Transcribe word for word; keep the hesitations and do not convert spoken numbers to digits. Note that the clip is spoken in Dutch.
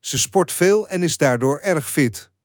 Ze sport veel en is daardoor erg fit.